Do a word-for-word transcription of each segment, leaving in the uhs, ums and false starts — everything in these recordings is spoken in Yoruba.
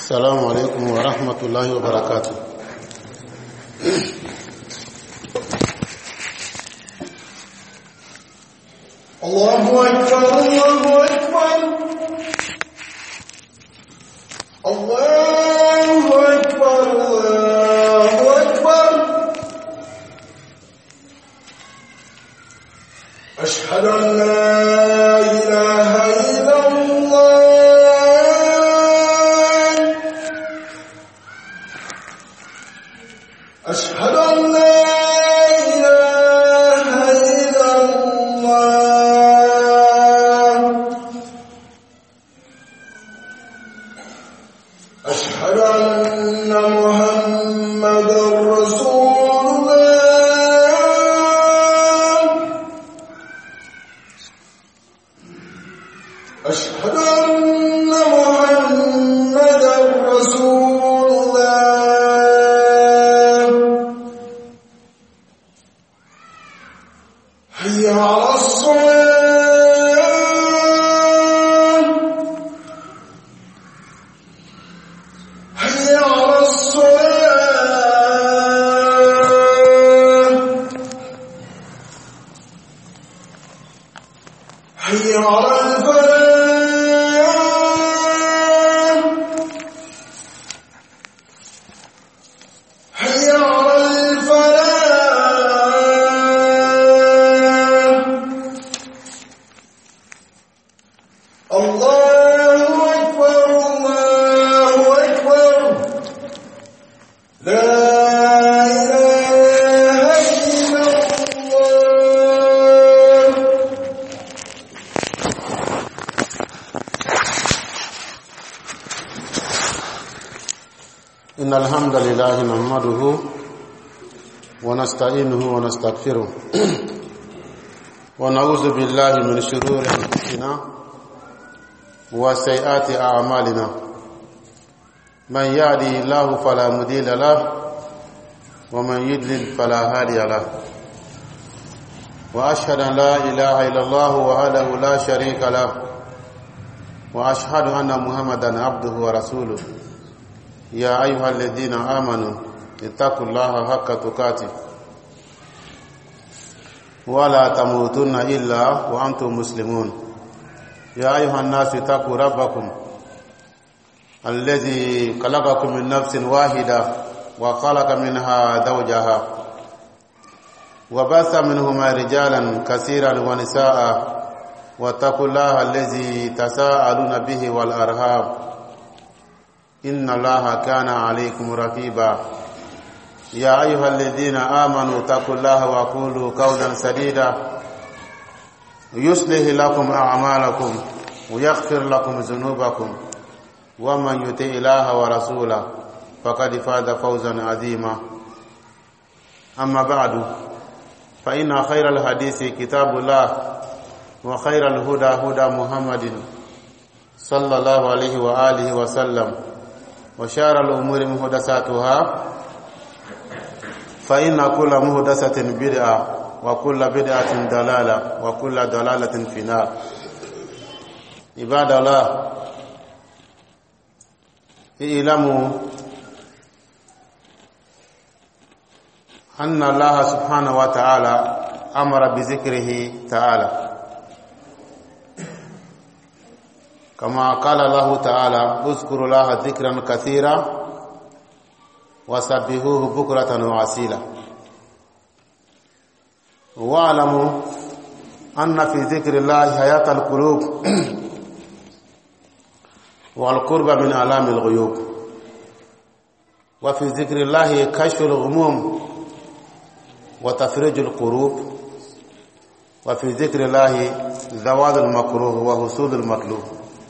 السلام عليكم ورحمة الله وبركاته. الله أكبر الله أكبر الله أكبر الله أكبر أشهد أن لا إله إلا الله أشهد أن لا إله إلا الله أشهد أن محمدا رسول الله أشهد أن محمدا رسول الله حي على الصلاة حي على الصلاة حي على الفلاح حي على الفلاح الله أكبر الله أكبر لا إله إلا الله. إن الحمد لله نحمده ونستعينه ونستغفره ونعوذ بالله من شرور أنفسنا وسيئات أعمالنا. من يهده الله فلا مضل له ومن يضلل فلا هادي له. وأشهد أن لا إله إلا الله وحده لا شريك له وأشهد أن محمدا عبده ورسوله. يا أيها الذين آمنوا اتقوا الله حق تقاته ولا تموتن إلا وأنتم مسلمون. يا أيها الناس اتقوا ربكم الذي خلقكم من نفس واحدة وخلق منها زوجها وبث منهما رجالا كثيرا ونساء واتقوا الله الذي تساءلون به والأرحام إن الله كان عليكم رقيبا. يا أيها الذين آمنوا اتقوا الله وقولوا قولا سديدا يصلح لكم أعمالكم ويغفر لكم ذنوبكم ومن يطع الله ورسوله فقد فاز فوزا عظيما. أما بعد فإن خير الحديث كتاب الله وخير الهدى هدى محمد صلى الله عليه وآله وسلم وشار الأمور محدثاتها فإن كل محدثة بدعة وكل بدعة ضلالة وكل ضلالة في النار. عباد الله اعلموا أن الله سبحانه وتعالى أمر بذكره تعالى كما قال الله تعالى اذكروا الله ذكرا كثيرا وسبحوه بكرة وأصيلا. واعلموا أن في ذكر الله حياة القلوب والقرب من آلام الغيوب. وفي ذكر الله كشف الغموم وتفريج القروب. وفي ذكر الله زوال المكروه وحصول المطلوب.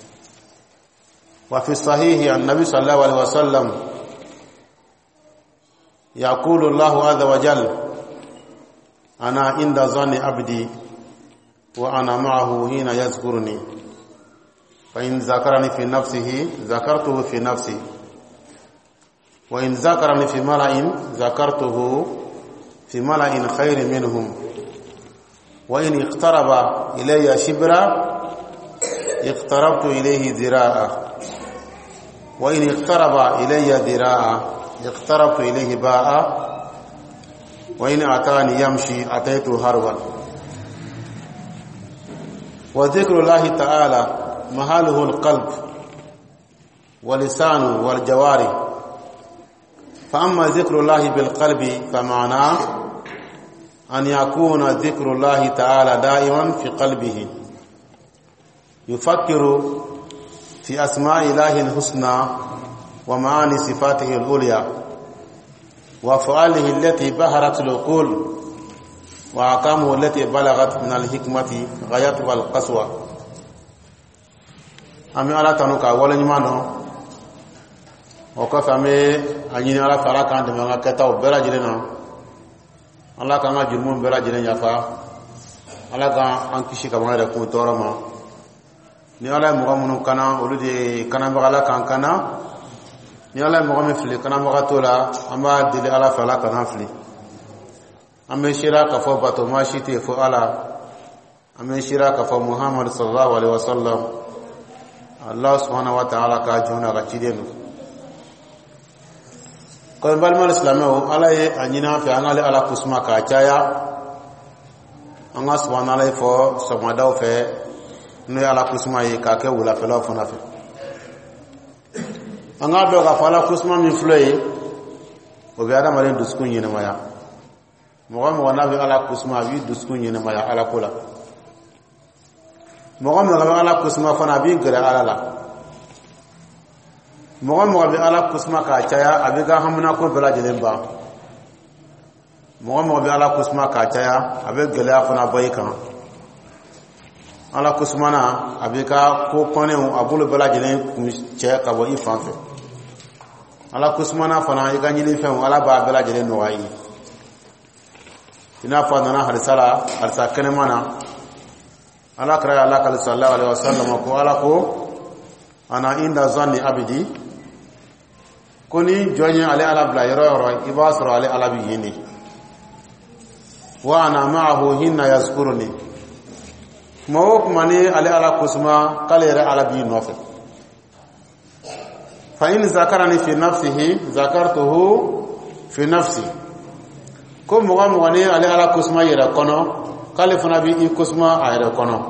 وفي الصحيح النبي صلى الله عليه وسلم يقول الله عز وجل أنا عند ظن عبدي وأنا معه حين يذكرني فإن ذكرني في نفسه ذكرته في نفسي وإن ذكرني في ملأ ذكرته في ملأ خير منهم وإن اقترب إلي شبرا اقتربت إليه ذراعا وإن اقترب إلي ذراعا اقتربت إليه باء وإن أتاني يمشي أتيته هروا. وذكر الله تعالى محله القلب ولسان والجوارح. فأما ذكر الله بالقلب فمعناه أن يكون ذكر الله تعالى دائما في قلبه، يفكر في أسماء الله الحسنى ومعاني صفاته العليا وأفعاله التي بهرت العقول وأحكامه التي بلغت من الحكمة غايتها القسوة. أمي على تنوكا ولا نمانو وكف أمي أجيني على فراك عندما كتاو بلا جلنا الله كان جرمون بلا جلنا يفا الله كان أنكشي كمان يكون تورما ni ala mo gamu kana olude kana bagala kan kana ni ala mo gamu fili kana magato la amba dile ala fala kana fili ame shira ka fo bato ma shite fo ala ame shira ka fo muhammad sallallahu alaihi wasallam allah subhanahu wa ta'ala ka jona ga cidenu ko balmal islamo ala ye anyina fe angale ala kusma ka chaya anga subhanahu wa ta'ala fo somadaw fe no ala kusma yi ka ke wula fela fona fe anga do ga fala kusma mi floye o bi adam ren duskun yene maya mo mo na bi ala kusma bi duskun yene maya ala kula mo mo ga ala kusma fona bi gere ala la mo mo bi ala kusma ka chaya abi ga hamna ko bela jelen ba mo mo bi ala kusma ka chaya abi gele afona boy kan ala kusmana abika ko kone abulu bala jelen kun che ka bo ifan fe ala kusmana fana iga nyili fe ala ba bala jelen no wayi ina fa nana harsala harsa kene mana ala kra ala kal sallallahu alaihi wasallam ko ala ko ana inda zanni abidi koni jonya ale ala bla yoro yoro ibasro ale ala bi yini wa ana ma'ahu hinna yazkuruni mawok mani ale ala kusma kale re ala bi nofe fa in zakarani fi nafsihi zakartuhu fi nafsi ko mo ga mo ni ale ala kusma yera kono kale fana bi i kusma ayre kono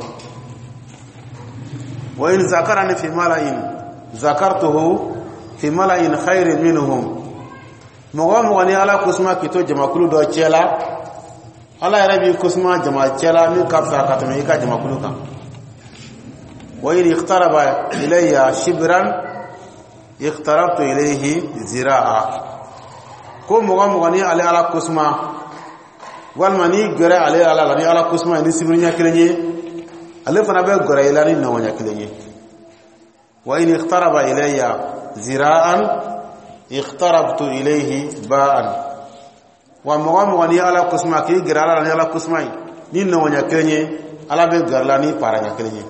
wa in zakarani fi mala'in zakartuhu fi mala'in khairin minhum mo ga mo ni ala kusma kito jamakulu do chela ala yarabi kusma jama chela min kafsa katame ka jama kuluka wa in iqtaraba ilayya shibran iqtarabtu ilayhi ziraa ko moga moga ni ala ala kusma wal mani gore ala ala ni ala kusma ni sibrinya kilenye ale fana be gore ila ni nawanya kilenye wa in iqtaraba ilayya ziraan iqtarabtu ilayhi ba'an wa moga moga ni ala kusma ki girala ni ala kusma ni no nya kenye ala be garla ni para nya kenye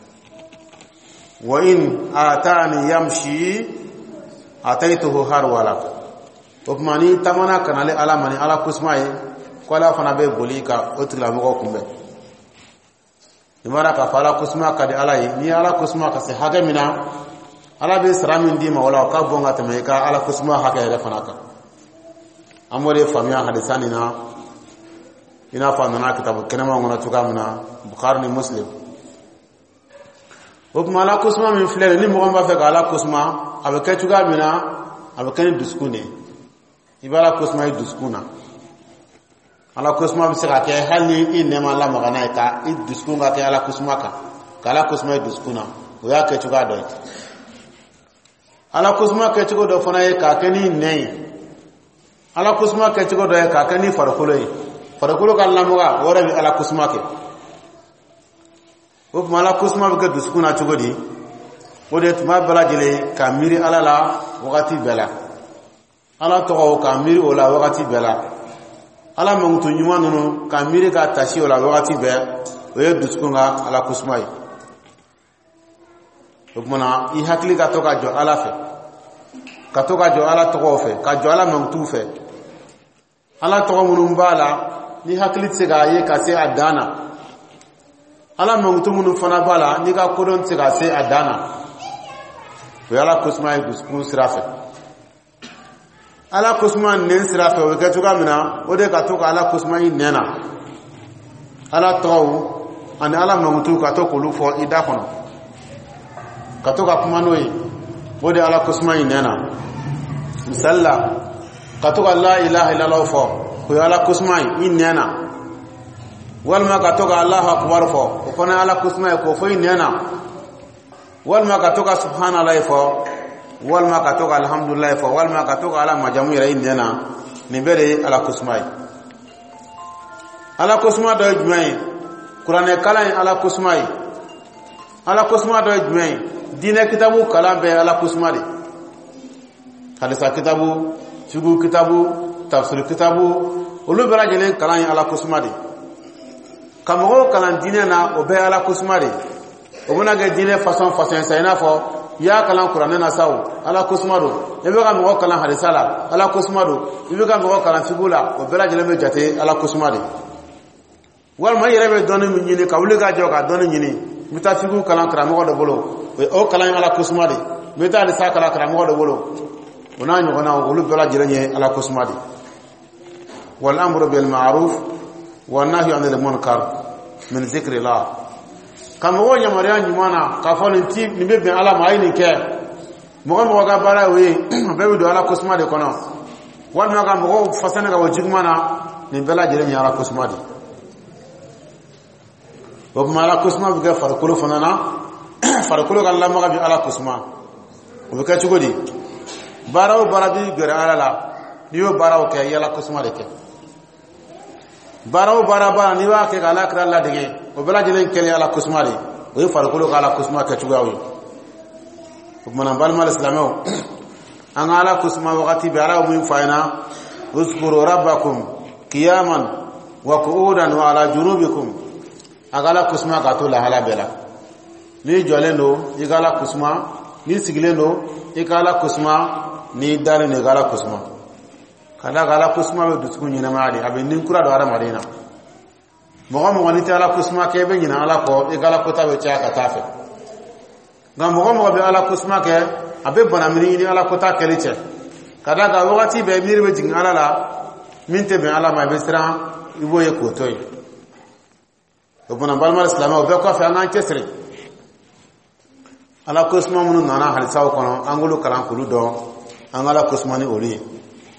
wa in atani yamshi ataituhu harwala opmani tamana kanale ala mani ala kusma yi ko ala fana be bolika otila mo ko kumbe imara ka fala kusma ka di ala yi ni ala kusma ka se haga mina ala be saramin di ma wala ka bonga tame ka ala kusma haga ya fana ka amore famia hadisani na ina fa nana kitabu kenema ngona tukamna bukhari ni muslim okuma ala kusma min flere ni mo ba fe ka ala kusma abeke tukamina abeke duskune ibala kusma duskuna ala kusma bi saka ke hali inema la magana ka i duskunga ke ala kusma ka kala kusma duskuna o ya ke tuka do ala kusma ke tuko do fana e ka ke ni nei ala kusma ke tigo do ka kani farakulo yi farakulo kan lamoga wora bi ala kusma ke o mala kusma be duskuna tigo di o de tuma bala jele ka miri ala la wakati bela ala to ka miri o la wakati bela ala mangutu nyuma nunu ka miri ka tashi o la wakati be o ye duskunga ala kusma yi o mana i hakli ka to ka jo ala fe ka to ka jo ala to ko fe ka jo ala mangutu fe ala to munun bala ni hakli tsega ye ka se adana ala mangutu munun fana bala ni ka kodon tsega se adana o ala kusma dusukun sira fɛ ala kusma nɛn sira fɛ o bɛ kɛ cogoya min na o de ka to ka ala kusma i nɛn na ala tɔgɔw ani ala mankutu ka to k'olu fɔ i da kɔnɔ ka to ka kuma n'o ye o de ala kusma i nɛn na misali la ka to ka la ilaha illallah fɔ o ye ala kusma i nɛn na walima ka to ka allahu akbar fɔ o fana ye ala kusma ye k'o fɔ i nɛn na walima ka to ka subhanallah fɔ walima ka to ka alhamdulillah fɔ walima ka to ka ala majamu yɛrɛ i nɛn na nin bɛɛ de ye ala kusma ye ala kusma dɔ ye jumɛn ye kuranɛ kalan ye ala kusma ye ala kusma dɔ ye jumɛn ye diinɛ kitabu kalan bɛɛ ye ala kusma de hadisa kitabu fiqhu kitabu tafsir kitabu olu bɛɛ lajɛlen kalan ye ala kusma de ka mɔgɔw kalan diinɛ na o bɛɛ ye ala kusma de o bɛna kɛ diinɛ façon façon sa i n'a fɔ i y'a kalan kuranɛ na sa o ala kusma don i bɛ ka mɔgɔ kalan hadisa la ala kusma don i bɛ ka mɔgɔ kalan fiqhu la o bɛɛ lajɛlen bɛ jate ala kusma de walima i yɛrɛ bɛ dɔnni min ɲini ka wuli ka jɔ ka dɔnni ɲini n bɛ taa fiqhu kalan karamɔgɔ dɔ bolo o kalan ye ala kusma de n bɛ taa hadisa kalan karamɔgɔ dɔ bolo o n'a ɲɔgɔnna olu bɛɛ lajɛlen ye ala kusma de wal amru bil ma'ruf wan nahyu anil munkar min zikrillah ka mɔgɔw yamaruya ɲuman na k'a fɔ nin ti nin bɛ bɛn ala ma a ye nin kɛ mɔgɔ mɔgɔ ka baara y'o ye bɛɛ bɛ don ala kusma de kɔnɔ walima ka mɔgɔw fasani ka bɔ juguman na nin bɛɛ lajɛlen ye ala kusma de o tuma ala kusma bɛ kɛ farikolo fana na farikolo ka lamaga bɛ ala kusma o bɛ kɛ cogo di baara o baara bɛ gɛrɛ ala la n'i y'o baaraw kɛ i ye ala kusma de kɛ baara o baara baara n'i b'a kɛ ka ala kira ladege o bɛɛ lajɛlen kɛlen ala kusma de o ye farikolo ka ala kusma kɛ cogoyaw ye o tuma na balima silamɛw an ka ala kusma wagati bɛ ala min f'a ɲɛna uskuru rabbakum qiyaman wa qu'udan wa ala junubikum a ka ala kusma k'a to lahala bɛɛ la n'i jɔlen don i ka ala kusma n'i sigilen don i ka ala kusma n'i dalen don i ka ala kusma ka da ka ala kusma bɛ dusukun ɲɛnamaya de a bɛ nin kura don adamaden na mɔgɔ mɔgɔ n'i tɛ ala kusma kɛ i bɛ ɲinɛ ala kɔ i ka ala kota bɛ caya ka taa fɛ nka mɔgɔ mɔgɔ bɛ ala kusma kɛ a bɛ bana miiri ɲini ala kota kɛli cɛ ka da ka wagati bɛɛ miiri bɛ jigin ala la min tɛ bɛn ala ma i bɛ siran i b'o ye k'o to yen o bana balima silamɛw o bɛɛ kɔfɛ an k'an cɛsiri ala kusma minnu nana halisaw kɔnɔ an k'olu kalan k'olu dɔn an ka ala kusma ni olu ye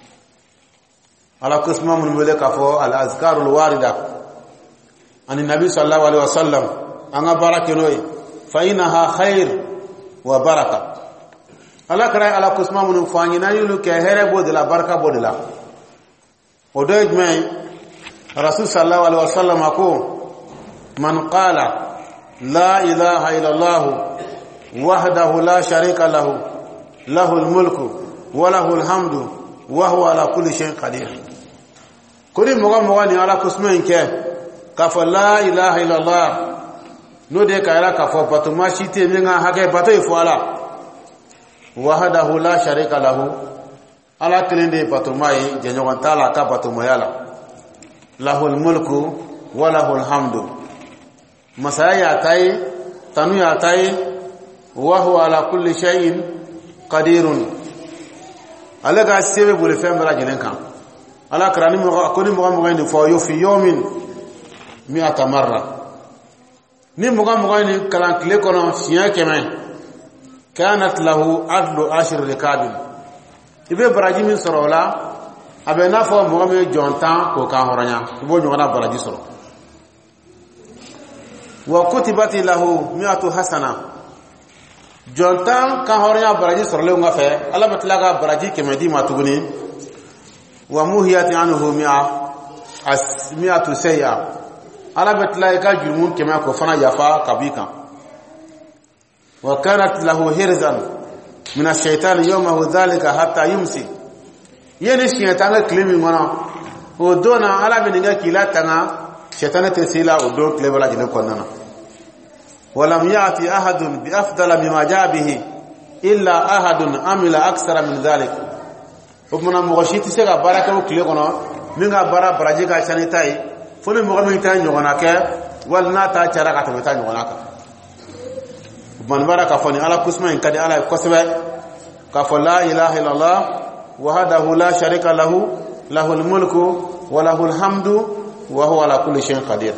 ala kusma minnu wele k'a fɔ al azkarul warida ani nabi sallallahu alaihi wasallam an ka baara kɛ n'o ye fa innaha khair wa baraka ala kɛra ala kusma minnu fɔ an ye n'an y'olu kɛ hɛrɛ b'o de la barika b'o de la o dɔ ye jumɛn ye rasul sallallahu alaihi wasallam a ko man qala la ilaha illallah wahdahu la sharika lahu lahul mulku wa lahul hamdu wa huwa ala kulli shay'in qadir kuri mɔgɔ mɔgɔ ni ala kusma in kɛ k'a fɔ la ilaha illallah n'o de ka yɛrɛ k'a fɔ batoma si tɛ min ka hakɛ bato ye fɔ ala wahdahu la sharika lahu ala kelen de ye batoma ye jɛɲɔgɔn t'a la a ka batomaya la lahul mulku wa lahul hamdu masaya y'a ta ye tanu y'a ta ye wa huwa ala kulli shay'in qadirun ale ka se bɛ boli fɛn bɛɛ lajɛlen kan ala kɛra ni mɔgɔ ko ni mɔgɔ mɔgɔ ye nin fɔ yo fi yawmin mi'ata marra ni mɔgɔ mɔgɔ ye nin kalan tile kɔnɔ siɲɛ kɛmɛ kanat lahu adlu ashri rikabin i bɛ baraji min sɔrɔ o la a bɛ n'a fɔ mɔgɔ min ye jɔn tan k'o kan hɔrɔnya i b'o ɲɔgɔnna baraji sɔrɔ wa kutibati lahu mi'atu hasana jɔn tan kan hɔrɔnya baraji sɔrɔlenw ka fɛ ala bɛ tila ka baraji kɛmɛ di ma tuguni wa muhiyati anhu mi'a as mi'atu sayya ala bɛ tila i ka jurumu kɛmɛ ko fana yafa ka b'i kan wa kanat lahu hirzan min ash-shaytan yawmahu dhalika hatta yumsi yeni shaytan ka tile min kɔnɔ o don na ala bɛ nin kɛ k'i latanga shaytan tɛ se la o don tile bɛɛ lajɛlen kɔnɔna na ولم يأتي أحد بأفضل مما جاء به إلا أحد عمل أكثر من ذلك ومن مغشي تسيغا باركه كلي كونو ميغا بارا براجي كا شاني تاي فوني مغمي تاي نيغونا كه ولنا تا چارا كا تمتا نيغونا كا man baraka fani ala kusma in kadi ala kosbe ka fa la ilaha illallah wahdahu la sharika lahu lahul mulku wa lahul hamdu wa huwa ala kulli shay'in qadir.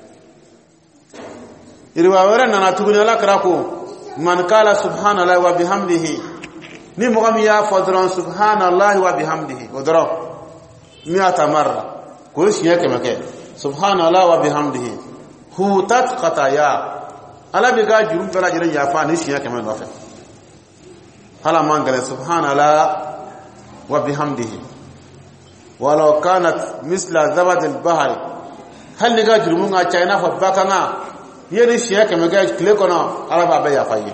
Iriwawara nana tuguni ala krako man kala subhanallahi wa bihamdihi ni mogam ya fadran subhanallahi wa bihamdihi odro mi'ata marra ko shiya kemake subhanallahi wa bihamdihi hutat qataya ala biga jurum bela jere ya fa ni shiya kemake no fa hala mangale subhanallahi wa bihamdihi walau kanat misla zabad al-bahr hal liga jurum nga china fa bakanga yeni shiya kemake kle kono ala ba ya fa yi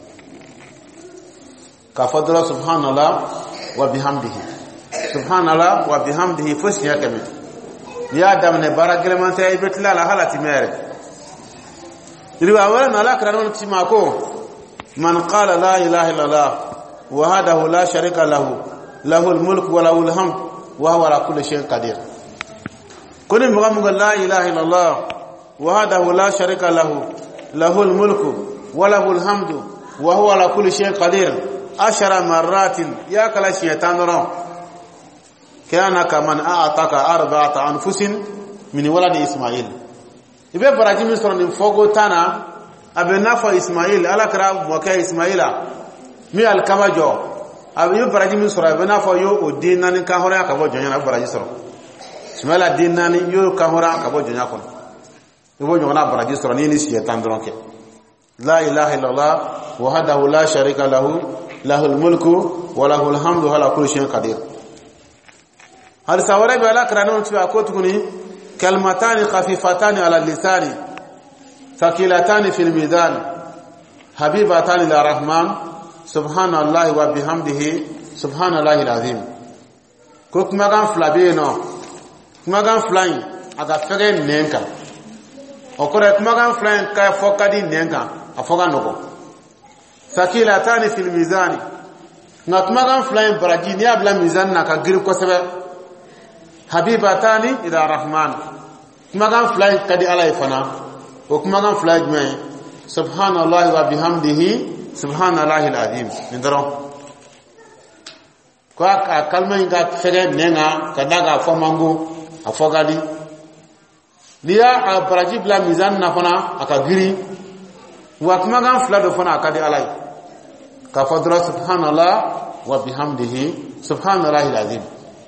ka fadra subhanallah wa bihamdihi subhanallah wa bihamdihi fasiya kame ya damne baraglemante ay betla la halati mere riwa wala ala kranon timako man qala la ilaha illallah wahdahu la sharika lahu lahul mulku wa lahul hamd wa huwa ala kulli shay'in qadir kuni mugamu la ilaha illallah wahdahu la sharika lahu lahul mulku wa lahul hamdu wa huwa ala kulli shay'in qadir ashara marratin ya kala shaytan ro kana kaman a'ataka arba'ata anfusin min waladi isma'il ibe baraji min soron fogo tana abena fa isma'il ala kra mo ka isma'ila mi al kamajo abe baraji min soron abena fa yo odinani ka hora ka bo jonya baraji soron isma'ila dinani yo ka hora ka bo jonya kon ibo jona baraji soron ni shaytan ro ke la ilaha illallah wahdahu la sharika lahu lahul mulku wa lahul hamdu ala kulli shay'in qadir. Hal sawara bi ala kranon tu akotuni kalmatani khafifatani ala lisani thaqilatani fil mizan habibatani ila rahman subhanallahi wa bihamdihi subhanallahi alazim. Ko kuma gan flabe no kuma gan flying aga fere nenka okore kuma gan flying ka fokadi nenka afoga noko thaqilatani fil mizani natmagan flying baraji ni abla mizan na ka gir ko sebe habibatani ila rahman kumagan flying kadi ala ifana o kumagan flying me subhanallahi wa bihamdihi subhanallahi alazim ndaro ko ka kalma inga fere nenga kadaga fomango afogadi liya baraji bla mizan na fana aka giri wa kumagan flado fana kadi alai ka fadra subhanallah wa bihamdihi subhanallahi alazim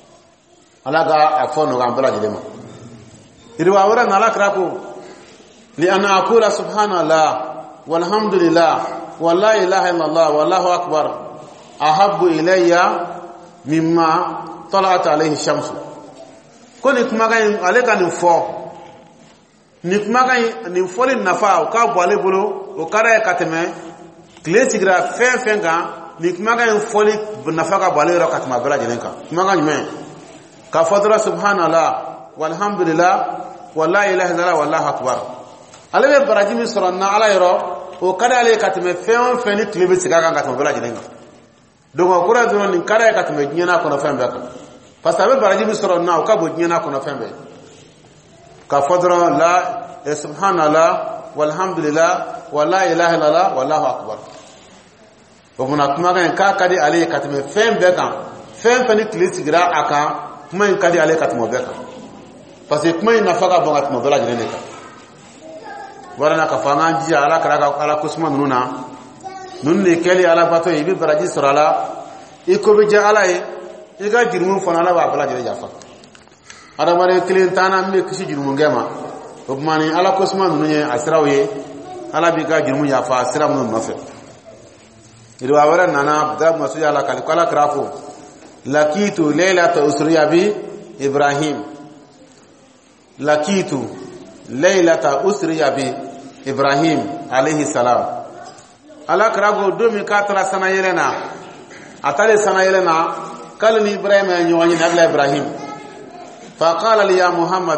alaga afono gambala dilema irwa wara nala krako li ana aqula subhanallah walhamdulillah wa la ilaha illallah wallahu akbar ahabbu ilayya mimma talat alayhi shamsu koni kumaga aleka ni fo ni kumaga ni foli nafa ka bwale bolo o kara kateme klesigra fen fenga ni kumaga foli nafa ka bwale ro katma bala jelenka kumaga nyme ka fadra subhanallah walhamdulillah wa la ilaha illallah wallahu akbar alabe baraji mi soronna ala yoro o kada ale katme fen fen ni klebe siga kan katma bala jelenka dongo kura dono ni kada katme nyana kono fen beka pasabe baraji mi soronna o ka bo nyana kono fen be ka fadra la subhanallah walhamdulillah wa la ilaha illallah wallahu akbar o muna kuma kan ka kadi ale katme fen beka fen fen ni klebe siga aka kuma in kadi ale katmo beka parce que kuma in nafaka bonga katmo bela jene ka warana ka fanga ji ala kara ala kusma nuna nunne keli ala bato ibi baraji sorala iko be ja ala e iga jirmu fona ala ba bela jene jafa ada mare klintana me kisi jirmu ngema o mani ala kusma nunye asrawe ala bi ga jirmu ya fa asra mun nafe irwa wara nana da masu ala kali kala krafo lakitu laylata usriya bi ibrahim lakitu laylata usriya bi ibrahim alayhi salam ala krago domi katra sana yelena atale sana yelena kalni ibrahim nyoni nabla ibrahim fa qala li ya muhammad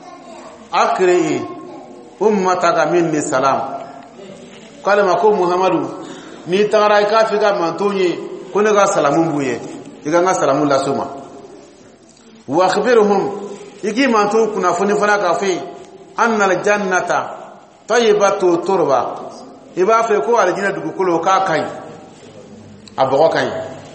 akri ummataka minni salam kalma ko muhammadu ni tagara ka figa mantonyi kunaga salamun buye iganga salamu la suma wa akhbirhum igi mantu kuna funi fana ka fi anna al jannata tayyibatu turba iba fe ko aljina dugukolo ka kai abogo kai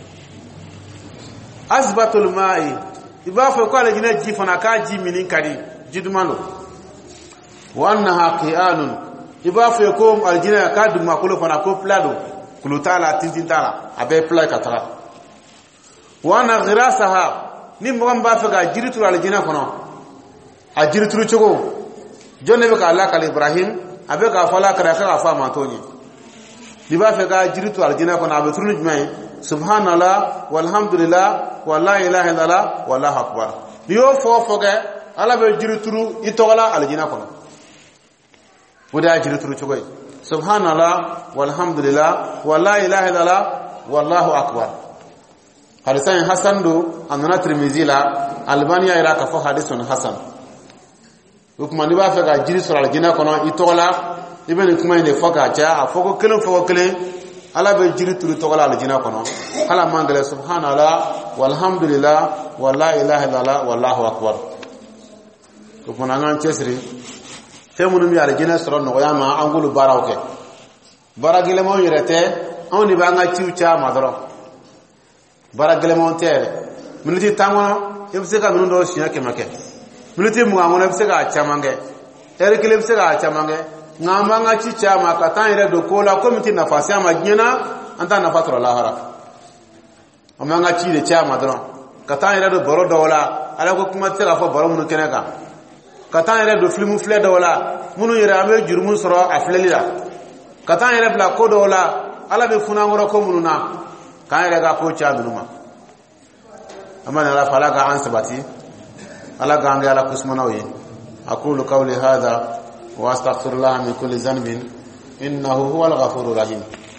azbatul ma'i iba fe ko aljina ji fana ka ji minin kadi jidumano wa annaha qi'anun iba fe ko aljina ka dugma kolo fana ko plado kulutala tintintala abe play katara wa ana ghirasaha ni mo ba fe ga jiritu aljina kono a jiritu chogo jonne be ka Allah kal Ibrahim abe ka fala kara ka fa ma tonyi ni ba fe ga jiritu aljina kono abe tunu jmai subhanallah walhamdulillah wala ilaha illallah wallahu akbar yo fo fo ga ala be jiritu itola aljina kono wuda jiritu chogo subhanallah walhamdulillah wala ilaha illallah wallahu akbar hadisan hasan do anna tirmizi la albania ira ka fo hadisun hasan ukuma ni ba fe ga jiri sura aljina kono itola ibn kuma inde foka ja afoko kelen foko kelen ala be jiri turu tola aljina kono ala mangale subhanallah walhamdulillah wala ilaha illallah wallahu akbar ukuma nan chesri femunu mi aljina sura no yama angulu barawke baragile mo yirete on ni ba nga ciucha madro baragile mo tere minuti tangono yebse ka minundo shiya kemake minuti mu ngona yebse ka chamange erikile yebse ka chamange ngamba nga cicha makata ire do kola komiti nafasi ama nyena anta nafatro lahara amanga ci de cha madro kata ire do boro dola ala ko kuma tira fo boro munu keneka kata ire do filmu fle dola munu ire ame jurmu soro aflelila kata ire bla ko dola ala be funa ngoro ko mununa kan ire ga ko cha dunuma amana ala fala ga an sabati ala ga ngi ala kusmana wi aqulu qawli hadha wa astaghfirullah min kulli dhanbin innahu huwal ghafurur rahim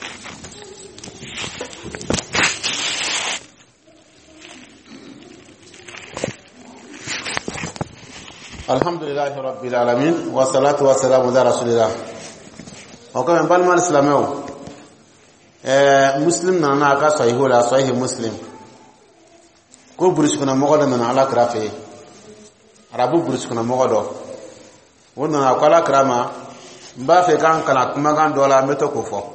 alhamdulillahi rabbil alamin wa salatu wa salamu ala rasulillah o ko en balmal islameo eh muslim na na ka sahihu la sahih muslim ko buris kuna mogodo na ala krafe arabu buris kuna mogodo wonna na kala krama mba fe kan kana kuma kan dola meto ko fo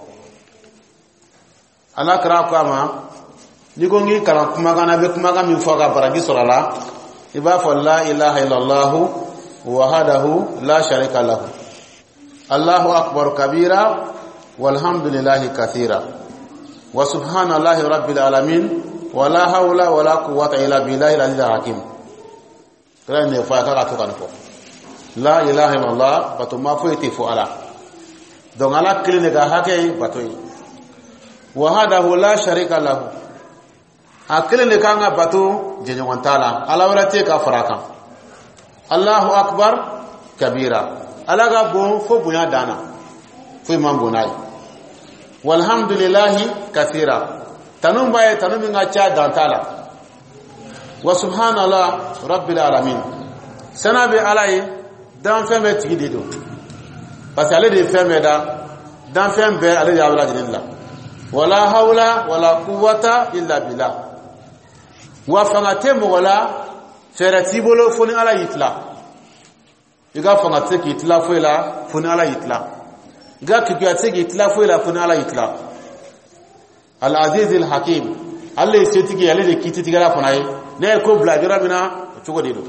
ala kra kama ni ko ngi kana kuma kana be kuma kan mi fo ga baragi sorala iba fa la ilaha illallah wahdahu la sharika lahu allahu akbar kabira walhamdulillahi kathira wa subhanallahi rabbil alamin wala hawla wala quwwata illa billahi al-aliyyil hakim rene fa ka to kan ko la ilaha illallah batu ma fo itifu ala donc ala kline ga hake batoy wahdahu la sharika lahu akline kanga batu jenyo wantala ala wala te ka faraka allahu akbar kabira ala ga bo fo bunya dana fo mambo nai walhamdulillahi kathira tanum baye tanum nga cha dantala wa subhanallah rabbil alamin sanabi alai dan feme tigidido parce ale de feme da dan feme be ale ya wala jinilla wala hawla wala quwwata illa billah wa fangate mo wala ferati bolo foni ala yitla iga fangate ki itla foila foni ala yitla ga ki ki ki itla foila foni ala yitla al-aziz al-hakim alle setigi alle de kiti tigara fonai ne ko blagira bina chugo dido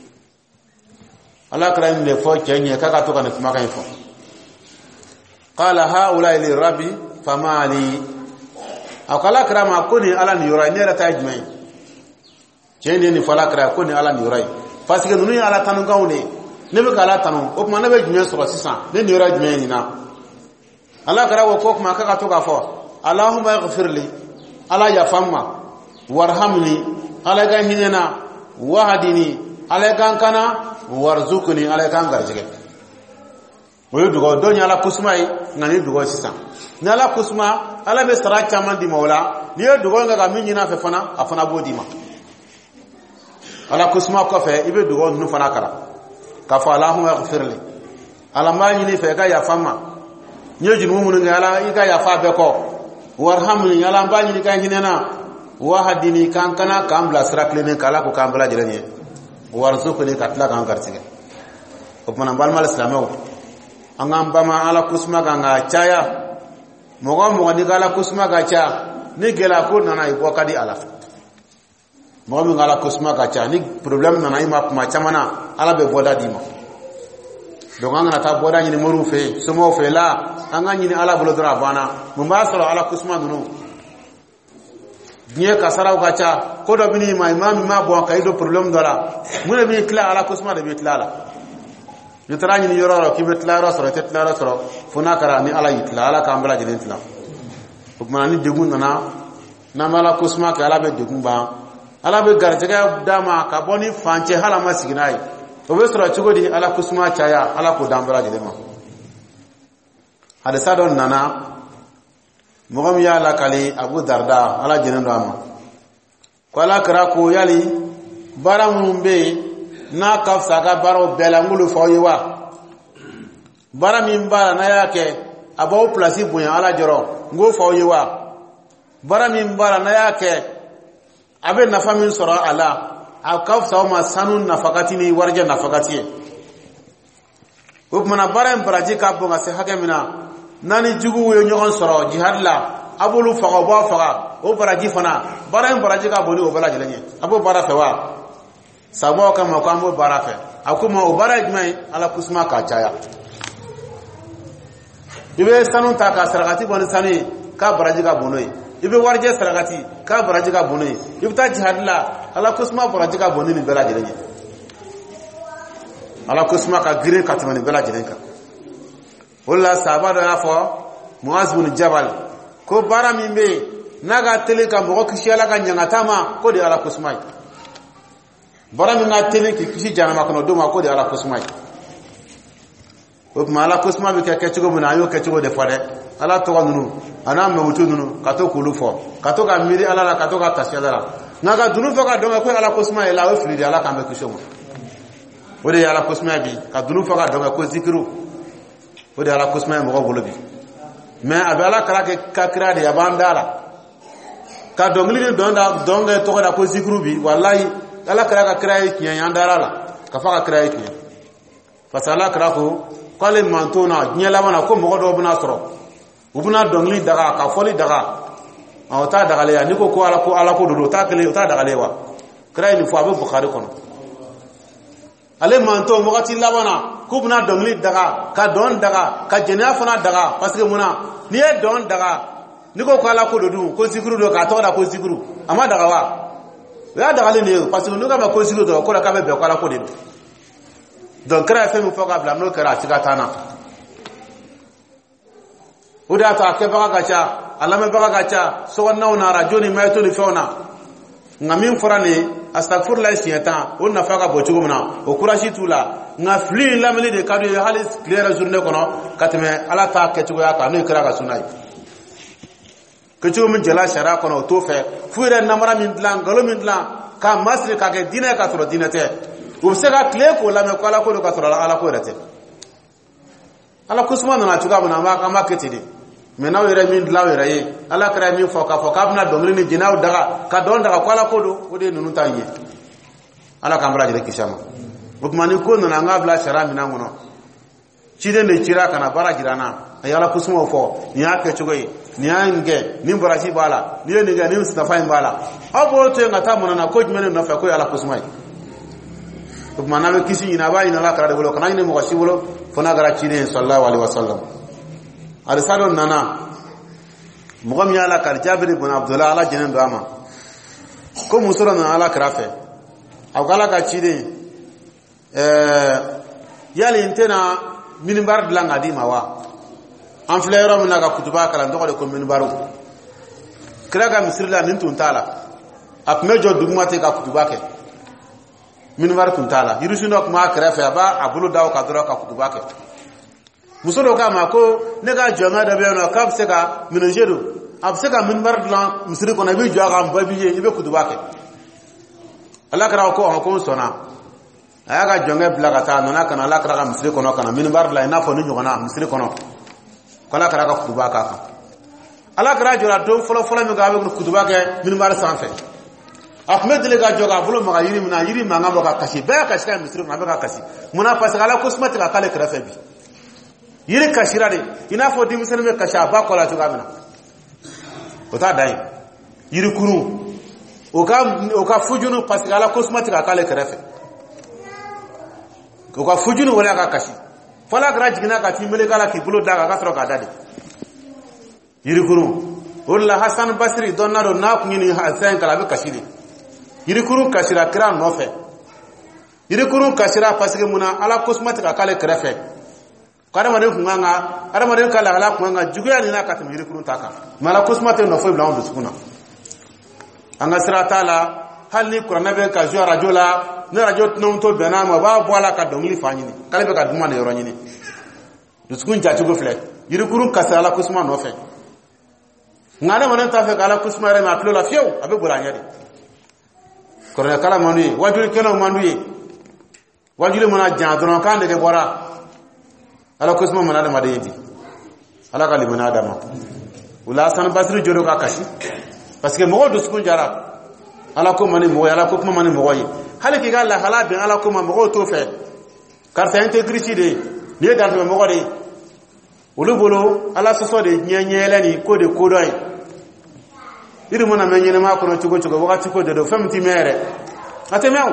ala kran le fo kenye kaka to kana kuma kan fo qala haula li rabbi famali akala krama kuni ala ni yura ne rata ajmai kene ni fala kra kuni ala ni yura parce que nunu ala tanu gaune ne be kala tanu o kuma ne be jumé so sisa ne ni yura jumé ni na ala kra wo ko kuma kaka to ka fo Allahumma ighfir li ala ya famma warhamni ala ga hinena wahdini ala ga kana warzuqni ala ga garjige oyo dugo do nyala kusmai ngani dugo sisa nyala kusma ala be sara chama di mawla ni dugo nga ga minyina fe fana afana bodima ala kusma ko fe ibe dugo nu fana kara ka fa Allahumma ighfir li ala ma nyini fe ga ya famma nyeju mu mun ngala iga ya fa be ko warhamni yala mbani kan hinena wahdini kan kana kambla sraklene kala ko kambla jelene warzuqni katla kan gartige ko man bal mal islamo angam bama ala kusma ganga chaya mogo mogo ni gala kusma gacha ni gela ko nana ibo kadi ala mogo mi gala kusma gacha ni problem nana ima kuma chamana ala be boda dima donc anga ta boda ni moru fe sumo fe la anga ni ala bolo dra bana mumba solo ala kusma dunu nie kasara gacha ko do bini ma imam ma bo kay do problem dara mune bi kla ala kusma de bi kla la ni tara ni yoro ki bi kla ro soro te kla ro soro funa kara ni ala yitla ala ka ambala jeni tla kuma ni degun nana na mala kusma ka ala be degun ba ala be garjaga dama ka boni fanche hala masiginai o be soro chugodi ala kusma chaya ala ko dambara jeni ma hada sadon nana mogam ya la kali Abu Darda ala jeni do ama ko ala kara ko yali baramumbe na kafsa ga baro belangulu foyiwa bara min bara na yake abaw place bunya ala joro ngo foyiwa bara min bara na yake abe nafa min sura ala akafsa ma sanun nafakati ni warje nafakati ubmana bara en baraji ka bonga se hakemina nani jugu yo nyogon sura jihad la abulu faga ba faga o baraji fana bara en baraji ka boni o bala jelenye abo bara fewa sabo kama kwambo barafe akuma ubara jmai ala kusma ka chaya ibe sanun ta ka saragati bon sani ka baraji ka bonoi ibe warje saragati ka baraji ka bonoi ibta jihadla ala kusma baraji ka boni ni bela jelenye ala kusma ka gire ka tamani bela jelenka wala sabado afo Muaz bin Jabal ko bara mimbe naga tele ka mo ko shiala ka nyangatama ko de ala kusmai bara mi na tele ki kisi janama kono do ma ko de ala kusmai o ma ala kusma bi ka kechugo muna yo kechugo de fare ala to nunu ana me wutu nunu ka to kulu fo ka to ka miri ala la ka to ka tasiyala naga dunu fo ka do ma ko ala kusma ila o fili ala ka me kushomo o de ala kusma bi ka dunu fo ka do ma ko zikiru o de ala kusma mo ko bolobi mais abala kala ke kakra de abandala ka dongli don da donga to da ko zikiru bi wallahi ala kra ka kra yi kiyan yandara la ka fa ka kra yi kiyan fasala kra ko kale mantona nyela wana ko mo do buna soro ubuna dongli daga ka foli daga o ta daga le ya niko ko ala ko ala ko do ta kele ta daga le wa kra yi fo abu bukhari kono ale manto mo gati labana ko buna dongli daga ka don daga ka jena fana daga parce que muna ni e don daga niko ko ala ko do ko zikru do ka to da ko zikru ama daga wa ya daga le parce que nous ka ko zikru do ko la ka be ko ala ko de donc kra fe mu foka bla no kra tiga tana uda ta ke baka gacha alama baka gacha so wanna una rajoni mayto ni fona ngamin forane astaghfirullah siyata onna faka bochugo muna o kurashi tula nga fli lameli de kadu ya halis clear journée kono katme ala ta ke chugo ya ka no kra ga sunai ke chugo min jala shara kono to fe fuire namara min dlan galo min dlan ka masri ka ke dina ka tro dinate ubsega clé ko la me ko ala ko ka tro ala ko rete ala kusma na chuga muna ma ka maketi mena were min dlaw were ye ala kra min foka foka bna dongli ni jinaw daga ka don daga kwala kodo ode nunu tanye ala kambra jere kishama bukmani ko nana ngabla shara mina ngono chide ne chira kana bara jirana ayala kusmo fo ni ake chugoyi ni ange ni mbarashi bala ni ne ga ni mstafa bala abo to ngata monana ko jmene no fa ko ala kusmai bukmana be kisi ina ba ina la kra de bolo kana ni mo ko sibolo fona gara chide sallallahu alaihi wasallam arisalon nana mugam ya la kar Jabir ibn Abdullah ala jenen do ama ko musoro na ala krafe awgala ka chide eh yali intena minbar dlanga di mawa an flero mun naga kutuba kala ndo ko minbaru kraga misrila nin tuntala ap mejo dugmate ka kutuba ke minbar tuntala yirusuno ko ma krafe ba abulu daw ka dro ka kutuba ke musoro kama ko nega jonga da be no kap seka minojero ab seka minbar dlan misri ko na bi joga am babiye ibe kutuba ke ala kra ko ko sona aya ga jonga blaga ta no na kana ala kra ga misri ko no kana minbar dlan na fo ni nyogona misri ko no kala kra ga kutuba ka ka ala kra jora do folo folo mi ga be kutuba ke minbar sanfe ahmed le ga joga bulo ma yiri mina yiri ma ngamo ka kashi ba kashi ka misri ma ba kashi muna pasala ko smati ka kale kra febi yiri kashira de ina fo di musulme kasha ba kola to gamina o ta dai yiri kuru o ka o ka fujunu parce que ala cosmétique akale kerefe o ka fujunu wala ka kashi fala gra jigina ka timele kala ki bulo daga ka soro ka dade yiri kuru wala Hasan Basri donna do na ku ni hasan kala be kashi de yiri kuru kashira kira no fe yiri kuru kashira parce que muna ala cosmétique akale kerefe kada mare kunganga kada mare kala ala kunganga juguya ni na ka tim yiri kuru taka mala cosmétique no fe bla on sukuna anga sirata la hal ni qur'ana be ka jo radio la ne radio tnon to benama ba boala ka dongli fanyini kala be ka duma ne yoronyini duskun ja tugo fle yiri kurun kasala kusma no fe ngana manan ta fe kala kusma re ma tlo la fiew abe bolanya de qur'ana kala manu wajul keno manu wajul mona jandron kan de bora ala kusma mana da madeyidi ala kali mana da ma ula san basri jodo ka kashi parce que mogo duskun jara ala ko mani mogo ala ko kuma mani mogo yi hali ki galla hala bin ala ko mogo to fe carte intégrité de ni da to mogo de ulu bolo ala soso de nyenyele ni ko de ko doy iri mona menyene ma ko no chugo chugo wakati ko de do femti mere atemew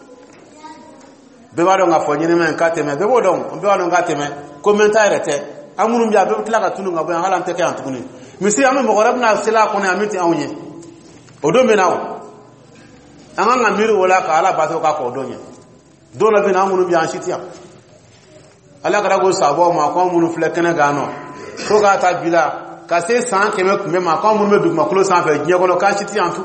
be wado nga fonyene men kateme be bodon be wado nga teme commentaire te amuru mbia be tlaka tunu nga bo hala nteke antukuni misi amu mogorab na sila ko ne amiti awunye odo menawo anga ngamiru wala ka ala baso ka ko donye dole be na amuru mbia anshitiya ala kara go sabo ma ko amuru flekene gano ko ga ta bila ka se san keme kume ma ko amuru me dugma klo san fe nye ko no ka shiti antu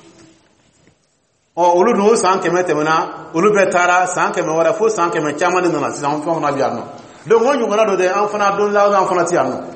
o olu no san keme temena olu be tara san keme wala fo san keme chama ni na san fo na biarno do ngo nyugona do de an fana don la an fana ti anno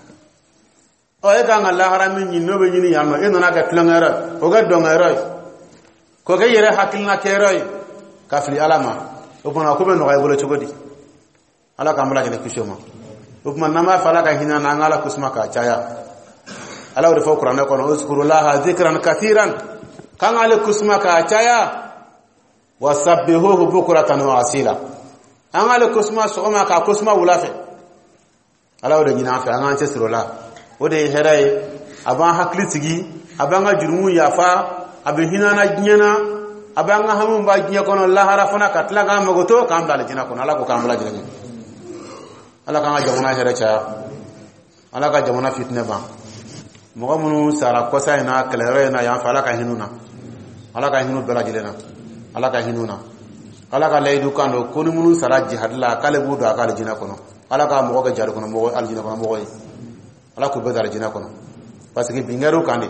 o e ga ngalla harami ni no be ni yanno e nona ga tlangara o ga dongara ko ga yere hakilna keroy kafli alama o bona ko be no ga bolo chogodi ala kamala gele kishoma o kuma nama fala ga hina na ngala kusma ka chaya ala o fo qur'an ko no uzkurullaha dhikran katiran kan ale kusma ka chaya wasabbihuhu bukratan wa asila an ale kusma so ma ka kusma wulafe ala o de nyina fa an ante sirola o de herai aban haklitigi abanga jurumu yafa abin hinana nyana abanga hamun ba ginya kono la harafuna katla ga magoto kam dal jina kono ala ko kam la jina ala kan jamuna hera cha ala ka jamuna fitne ba mo munu sara ko sai na klere na ya fa ala ka hinuna ala ka hinu bela jilena ala ka hinuna ala ka laydu kando ko munu sara jihad la kale budu akala jina kono ala ka mo ga jar kono mo al jina kono mo ala ko bedar jina kono parce que bingero kande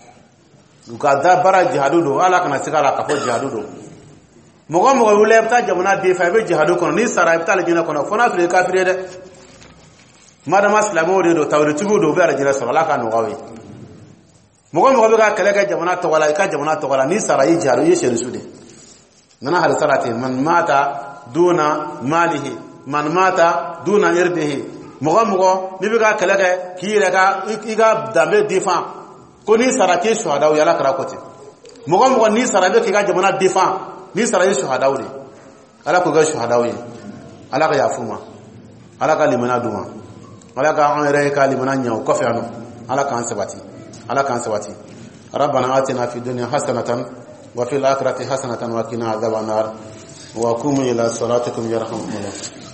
duka da bara jihadu do ala kana sigala ka fo jihadu do mogo mogo wule ta jamuna de fa be jihadu kono ni sara ibta la jina kono fona fle kafire de madama islamo de do tawri tugo do be ala jina sala ka no gawe mogo mogo be ka kale ka jamuna to wala ka jamuna to wala ni sara yi jihadu ye sheru sude nana hal sarati man mata duna malihi man mata duna irdihi mogo mogo ni be ka kale ka kire ka iga dambe defan ko ni sara ke shuhada yala kara kote mogo mogo ni sara be ka jamuna defan ni sara yi shuhada wuri ala ko ga shuhada wuri ala ka yafuma ala ka limana duma ala ka an yare ka limana nyaw ko fe anu ala ka an sabati ala ka an sabati rabbana atina fid dunya hasanatan wa fil akhirati hasanatan wa qina adhaban nar wa qum ila salatikum yarhamukumullah